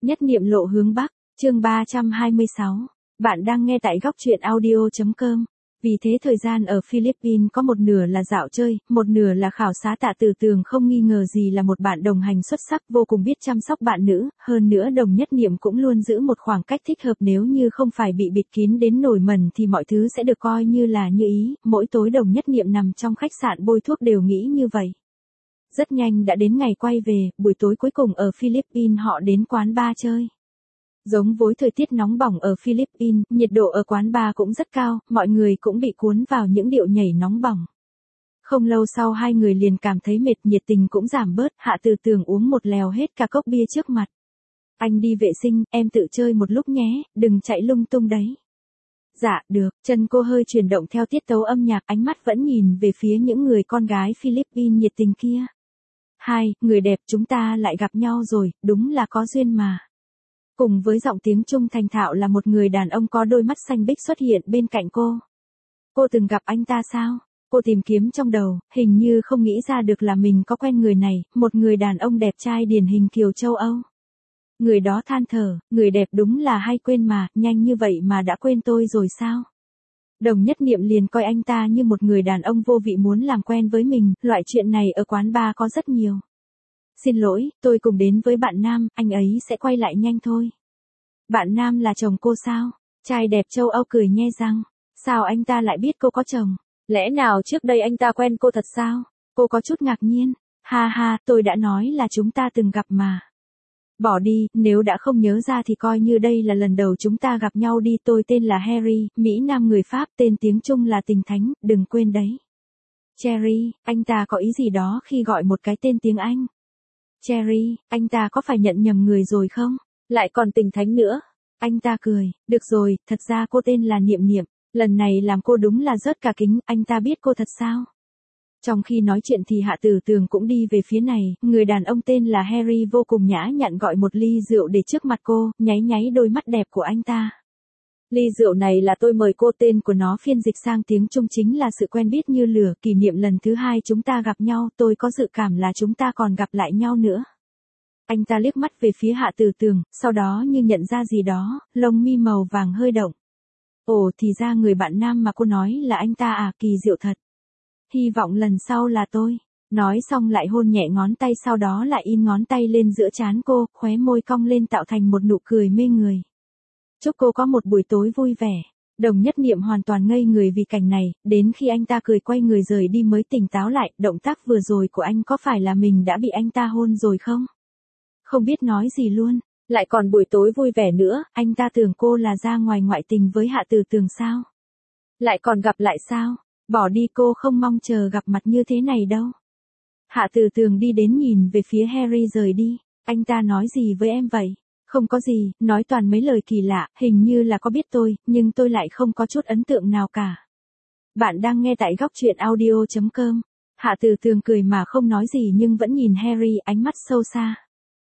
Nhất niệm lộ hướng Bắc, chương 326. Bạn đang nghe tại góc truyện audio.com. Vì thế thời gian ở Philippines có một nửa là dạo chơi, một nửa là khảo sát. Tạ Từ Tường không nghi ngờ gì là một bạn đồng hành xuất sắc, vô cùng biết chăm sóc bạn nữ, hơn nữa Đồng Nhất Niệm cũng luôn giữ một khoảng cách thích hợp, nếu như không phải bị bịt kín đến nổi mẩn thì mọi thứ sẽ được coi như là như ý. Mỗi tối Đồng Nhất Niệm nằm trong khách sạn bôi thuốc đều nghĩ như vậy. Rất nhanh đã đến ngày quay về, buổi tối cuối cùng ở Philippines họ đến quán bar chơi. Giống với thời tiết nóng bỏng ở Philippines, nhiệt độ ở quán bar cũng rất cao, mọi người cũng bị cuốn vào những điệu nhảy nóng bỏng. Không lâu sau hai người liền cảm thấy mệt, nhiệt tình cũng giảm bớt. Hạ Từ Tường uống một lèo hết cả cốc bia trước mặt. Anh đi vệ sinh, em tự chơi một lúc nhé, đừng chạy lung tung đấy. Dạ, được, chân cô hơi chuyển động theo tiết tấu âm nhạc, ánh mắt vẫn nhìn về phía những người con gái Philippines nhiệt tình kia. Hai, người đẹp, chúng ta lại gặp nhau rồi, đúng là có duyên mà. Cùng với giọng tiếng trung thành thạo là một người đàn ông có đôi mắt xanh biếc xuất hiện bên cạnh cô. Cô từng gặp anh ta sao? Cô tìm kiếm trong đầu, hình như không nghĩ ra được là mình có quen người này, một người đàn ông đẹp trai điển hình kiểu châu Âu. Người đó than thở, người đẹp đúng là hay quên mà, nhanh như vậy mà đã quên tôi rồi sao? Đồng Nhất Niệm liền coi anh ta như một người đàn ông vô vị muốn làm quen với mình, loại chuyện này ở quán bar có rất nhiều. Xin lỗi, tôi cùng đến với bạn nam, anh ấy sẽ quay lại nhanh thôi. Bạn nam là chồng cô sao? Trai đẹp châu Âu cười nhe răng. Sao anh ta lại biết cô có chồng? Lẽ nào trước đây anh ta quen cô thật sao? Cô có chút ngạc nhiên. Ha ha, tôi đã nói là chúng ta từng gặp mà. Bỏ đi, nếu đã không nhớ ra thì coi như đây là lần đầu chúng ta gặp nhau đi. Tôi tên là Harry, Mỹ Nam người Pháp, tên tiếng Trung là Tình Thánh, đừng quên đấy. Cherry, anh ta có ý gì đó khi gọi một cái tên tiếng Anh. Cherry, anh ta có phải nhận nhầm người rồi không? Lại còn Tình Thánh nữa. Anh ta cười, được rồi, thật ra cô tên là Niệm Niệm, lần này làm cô đúng là rớt cả kính, anh ta biết cô thật sao? Trong khi nói chuyện thì Hạ Từ Tường cũng đi về phía này, người đàn ông tên là Harry vô cùng nhã nhặn gọi một ly rượu để trước mặt cô, nháy nháy đôi mắt đẹp của anh ta. Ly rượu này là tôi mời cô, tên của nó phiên dịch sang tiếng Trung chính là sự quen biết như lửa, kỷ niệm lần thứ hai chúng ta gặp nhau, tôi có dự cảm là chúng ta còn gặp lại nhau nữa. Anh ta liếc mắt về phía Hạ Từ Tường, sau đó như nhận ra gì đó, lông mi màu vàng hơi động. Ồ, thì ra người bạn nam mà cô nói là anh ta à, kỳ diệu thật. Hy vọng lần sau là tôi. Nói xong lại hôn nhẹ ngón tay, sau đó lại in ngón tay lên giữa trán cô, khóe môi cong lên tạo thành một nụ cười mê người. Chúc cô có một buổi tối vui vẻ. Đồng Nhất Niệm hoàn toàn ngây người vì cảnh này, đến khi anh ta cười quay người rời đi mới tỉnh táo lại, động tác vừa rồi của anh có phải là mình đã bị anh ta hôn rồi không? Không biết nói gì luôn, lại còn buổi tối vui vẻ nữa, anh ta tưởng cô là ra ngoài ngoại tình với Hạ Từ Tường sao? Lại còn gặp lại sao? Bỏ đi, cô không mong chờ gặp mặt như thế này đâu. Hạ Từ Tường đi đến nhìn về phía Harry rời đi, anh ta nói gì với em vậy? Không có gì, nói toàn mấy lời kỳ lạ, hình như là có biết tôi, nhưng tôi lại không có chút ấn tượng nào cả. Bạn đang nghe tại góc truyện audio.com. Hạ Từ Tường cười mà không nói gì nhưng vẫn nhìn Harry ánh mắt sâu xa.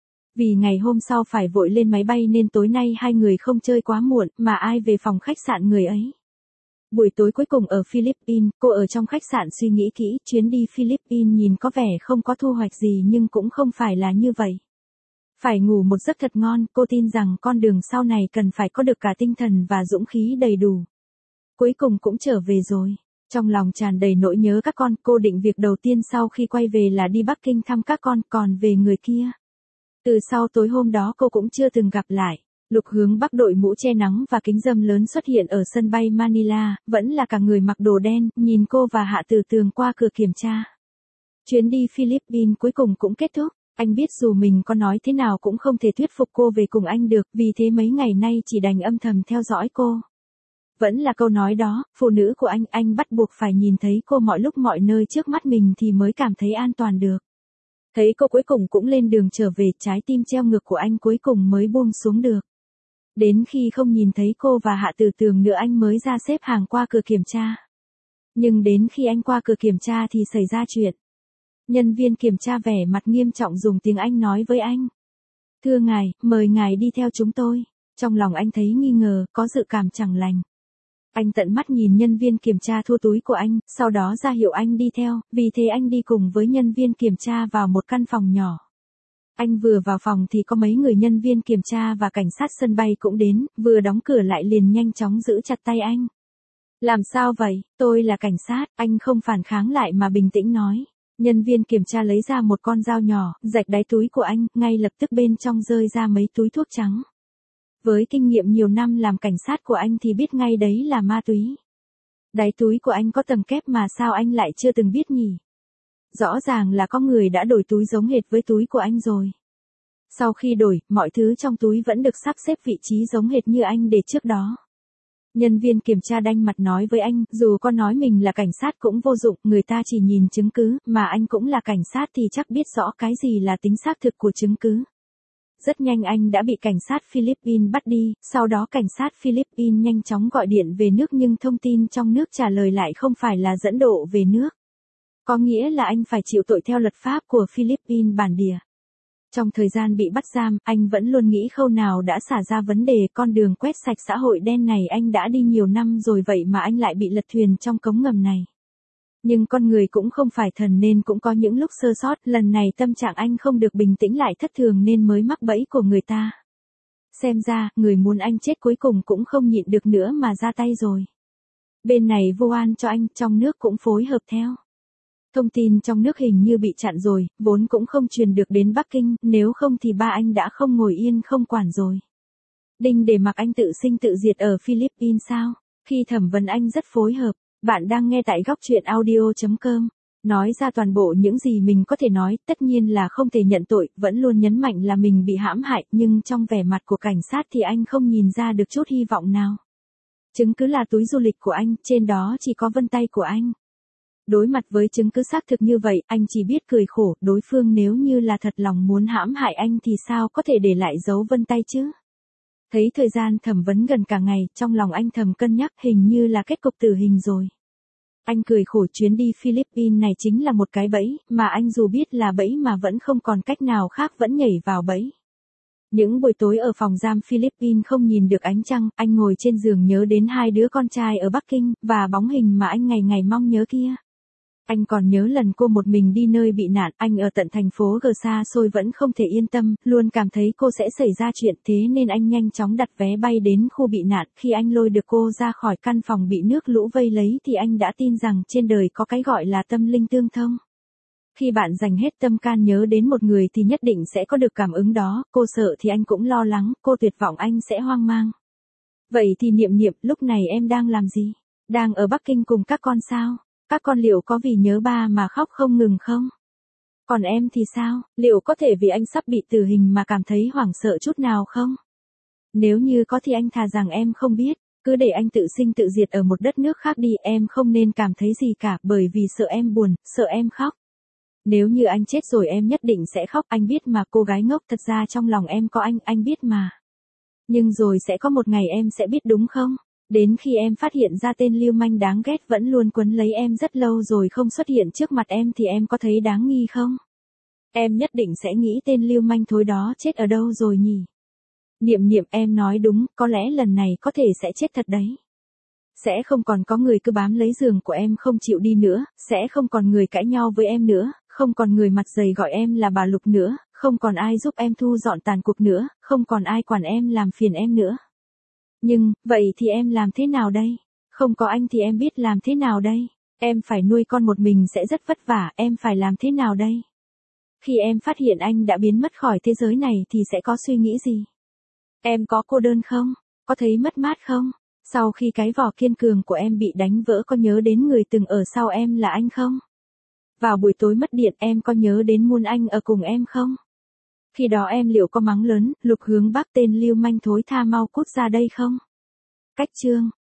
Vì ngày hôm sau phải vội lên máy bay nên tối nay hai người không chơi quá muộn mà ai về phòng khách sạn người ấy. Buổi tối cuối cùng ở Philippines, cô ở trong khách sạn suy nghĩ kỹ, chuyến đi Philippines nhìn có vẻ không có thu hoạch gì nhưng cũng không phải là như vậy. Phải ngủ một giấc thật ngon, cô tin rằng con đường sau này cần phải có được cả tinh thần và dũng khí đầy đủ. Cuối cùng cũng trở về rồi. Trong lòng tràn đầy nỗi nhớ các con, cô định việc đầu tiên sau khi quay về là đi Bắc Kinh thăm các con, còn về người kia. Từ sau tối hôm đó cô cũng chưa từng gặp lại. Lục Hướng Bắc đội mũ che nắng và kính râm lớn xuất hiện ở sân bay Manila, vẫn là cả người mặc đồ đen, nhìn cô và Hạ Từ Tường qua cửa kiểm tra. Chuyến đi Philippines cuối cùng cũng kết thúc, anh biết dù mình có nói thế nào cũng không thể thuyết phục cô về cùng anh được, vì thế mấy ngày nay chỉ đành âm thầm theo dõi cô. Vẫn là câu nói đó, phụ nữ của anh bắt buộc phải nhìn thấy cô mọi lúc mọi nơi trước mắt mình thì mới cảm thấy an toàn được. Thấy cô cuối cùng cũng lên đường trở về, trái tim treo ngược của anh cuối cùng mới buông xuống được. Đến khi không nhìn thấy cô và Hạ Từ Tường nữa anh mới ra xếp hàng qua cửa kiểm tra. Nhưng đến khi anh qua cửa kiểm tra thì xảy ra chuyện. Nhân viên kiểm tra vẻ mặt nghiêm trọng dùng tiếng Anh nói với anh. Thưa ngài, mời ngài đi theo chúng tôi. Trong lòng anh thấy nghi ngờ, có dự cảm chẳng lành. Anh tận mắt nhìn nhân viên kiểm tra thu túi của anh, sau đó ra hiệu anh đi theo, vì thế anh đi cùng với nhân viên kiểm tra vào một căn phòng nhỏ. Anh vừa vào phòng thì có mấy người nhân viên kiểm tra và cảnh sát sân bay cũng đến, vừa đóng cửa lại liền nhanh chóng giữ chặt tay anh. Làm sao vậy, tôi là cảnh sát, anh không phản kháng lại mà bình tĩnh nói. Nhân viên kiểm tra lấy ra một con dao nhỏ, rạch đáy túi của anh, ngay lập tức bên trong rơi ra mấy túi thuốc trắng. Với kinh nghiệm nhiều năm làm cảnh sát của anh thì biết ngay đấy là ma túy. Đáy túi của anh có tầng kép mà sao anh lại chưa từng biết nhỉ? Rõ ràng là có người đã đổi túi giống hệt với túi của anh rồi. Sau khi đổi, mọi thứ trong túi vẫn được sắp xếp vị trí giống hệt như anh để trước đó. Nhân viên kiểm tra đanh mặt nói với anh, dù con nói mình là cảnh sát cũng vô dụng, người ta chỉ nhìn chứng cứ, mà anh cũng là cảnh sát thì chắc biết rõ cái gì là tính xác thực của chứng cứ. Rất nhanh anh đã bị cảnh sát Philippines bắt đi, sau đó cảnh sát Philippines nhanh chóng gọi điện về nước nhưng thông tin trong nước trả lời lại không phải là dẫn độ về nước. Có nghĩa là anh phải chịu tội theo luật pháp của Philippines bản địa. Trong thời gian bị bắt giam, anh vẫn luôn nghĩ khâu nào đã xả ra vấn đề con đường quét sạch xã hội đen này anh đã đi nhiều năm rồi vậy mà anh lại bị lật thuyền trong cống ngầm này. Nhưng con người cũng không phải thần nên cũng có những lúc sơ sót, lần này tâm trạng anh không được bình tĩnh lại thất thường nên mới mắc bẫy của người ta. Xem ra, người muốn anh chết cuối cùng cũng không nhịn được nữa mà ra tay rồi. Bên này vô oan cho anh, trong nước cũng phối hợp theo. Thông tin trong nước hình như bị chặn rồi, vốn cũng không truyền được đến Bắc Kinh, nếu không thì ba anh đã không ngồi yên không quản rồi. Đinh để mặc anh tự sinh tự diệt ở Philippines sao? Khi thẩm vấn anh rất phối hợp, bạn đang nghe tại góc truyện audio.com. Nói ra toàn bộ những gì mình có thể nói, tất nhiên là không thể nhận tội, vẫn luôn nhấn mạnh là mình bị hãm hại, nhưng trong vẻ mặt của cảnh sát thì anh không nhìn ra được chút hy vọng nào. Chứng cứ là túi du lịch của anh, trên đó chỉ có vân tay của anh. Đối mặt với chứng cứ xác thực như vậy, anh chỉ biết cười khổ, đối phương nếu như là thật lòng muốn hãm hại anh thì sao có thể để lại dấu vân tay chứ? Thấy thời gian thẩm vấn gần cả ngày, trong lòng anh thầm cân nhắc hình như là kết cục tử hình rồi. Anh cười khổ chuyến đi Philippines này chính là một cái bẫy, mà anh dù biết là bẫy mà vẫn không còn cách nào khác vẫn nhảy vào bẫy. Những buổi tối ở phòng giam Philippines không nhìn được ánh trăng, anh ngồi trên giường nhớ đến hai đứa con trai ở Bắc Kinh, và bóng hình mà anh ngày ngày mong nhớ kia. Anh còn nhớ lần cô một mình đi nơi bị nạn, anh ở tận thành phố G xa xôi vẫn không thể yên tâm, luôn cảm thấy cô sẽ xảy ra chuyện thế nên anh nhanh chóng đặt vé bay đến khu bị nạn. Khi anh lôi được cô ra khỏi căn phòng bị nước lũ vây lấy thì anh đã tin rằng trên đời có cái gọi là tâm linh tương thông. Khi bạn dành hết tâm can nhớ đến một người thì nhất định sẽ có được cảm ứng đó, cô sợ thì anh cũng lo lắng, cô tuyệt vọng anh sẽ hoang mang. Vậy thì Niệm Niệm, lúc này em đang làm gì? Đang ở Bắc Kinh cùng các con sao? Các con liệu có vì nhớ ba mà khóc không ngừng không? Còn em thì sao, liệu có thể vì anh sắp bị tử hình mà cảm thấy hoảng sợ chút nào không? Nếu như có thì anh thà rằng em không biết, cứ để anh tự sinh tự diệt ở một đất nước khác đi, em không nên cảm thấy gì cả bởi vì sợ em buồn, sợ em khóc. Nếu như anh chết rồi em nhất định sẽ khóc, anh biết mà cô gái ngốc, thật ra trong lòng em có anh biết mà. Nhưng rồi sẽ có một ngày em sẽ biết đúng không? Đến khi em phát hiện ra tên lưu manh đáng ghét vẫn luôn quấn lấy em rất lâu rồi không xuất hiện trước mặt em thì em có thấy đáng nghi không? Em nhất định sẽ nghĩ tên lưu manh thối đó chết ở đâu rồi nhỉ? Niệm Niệm, em nói đúng, có lẽ lần này có thể sẽ chết thật đấy. Sẽ không còn có người cứ bám lấy giường của em không chịu đi nữa, sẽ không còn người cãi nhau với em nữa, không còn người mặt dày gọi em là bà Lục nữa, không còn ai giúp em thu dọn tàn cuộc nữa, không còn ai quản em làm phiền em nữa. Nhưng, vậy thì em làm thế nào đây? Không có anh thì em biết làm thế nào đây? Em phải nuôi con một mình sẽ rất vất vả, em phải làm thế nào đây? Khi em phát hiện anh đã biến mất khỏi thế giới này thì sẽ có suy nghĩ gì? Em có cô đơn không? Có thấy mất mát không? Sau khi cái vỏ kiên cường của em bị đánh vỡ có nhớ đến người từng ở sau em là anh không? Vào buổi tối mất điện em có nhớ đến muôn anh ở cùng em không? Khi đó em liệu có mắng lớn, Lục hướng Bắc tên lưu manh thối tha mau cút ra đây không? Cách chương